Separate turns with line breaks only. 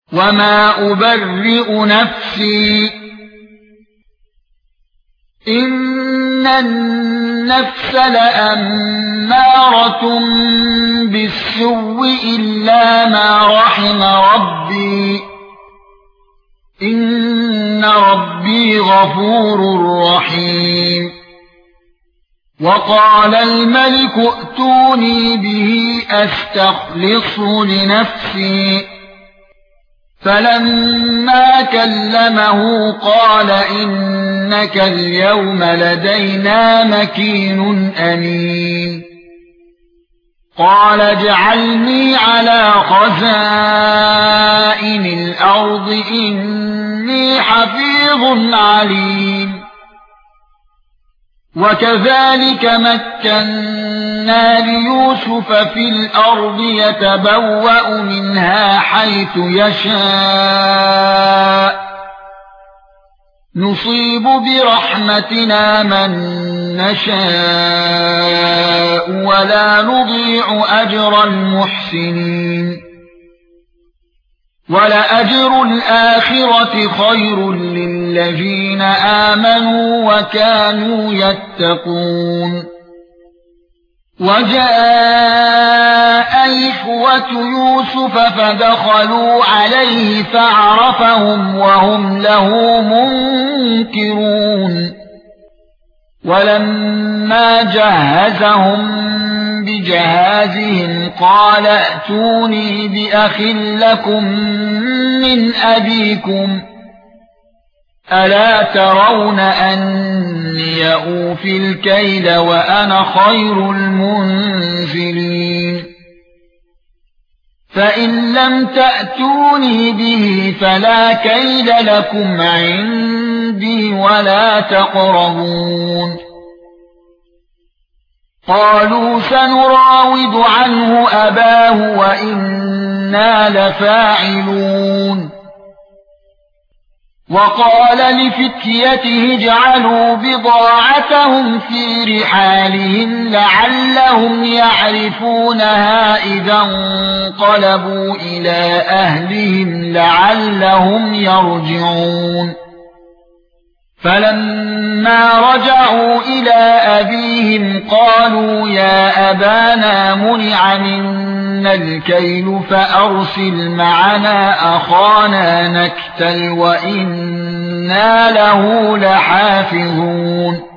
وما أبرئ نفسي إن النفس لأمارة بالسوء إلا ما رحم ربي إن ربي غفور رحيم وقال الملك ائتوني به أستخلصه لنفسي فلما كلمه قال إنك اليوم لدينا مكين أمين قال اجعلني على خزائن الأرض إني حفيظ عليم وكذلك مكنا ليوسف في الأرض يتبوأ منها حيث يشاء نصيب برحمتنا من نشاء ولا نضيع أجر المحسنين ولأجر الآخرة خير للذين آمنوا وكانوا يتقون وجاء إخوة يوسف فدخلوا عليه فعرفهم وهم له منكرون ولما جهزهم بجهازهم قال ائتوني بأخ لكم من أبيكم ألا ترون أني أوفي الكيل وأنا خير المنزلين فإن لم تأتوني به فلا كيل لكم عندي ولا تقربون قالوا سنراود عنه أباه وإنا لفاعلون وقال لفتيته اجعلوا بضاعتهم في رحالهم لعلهم يعرفونها إذا انقلبوا إلى أهلهم لعلهم يرجعون فلما رجعوا إلى أبيهم قالوا يا أبانا منع منا الكيل فأرسل معنا أخانا نكتل وإنا له لحافظون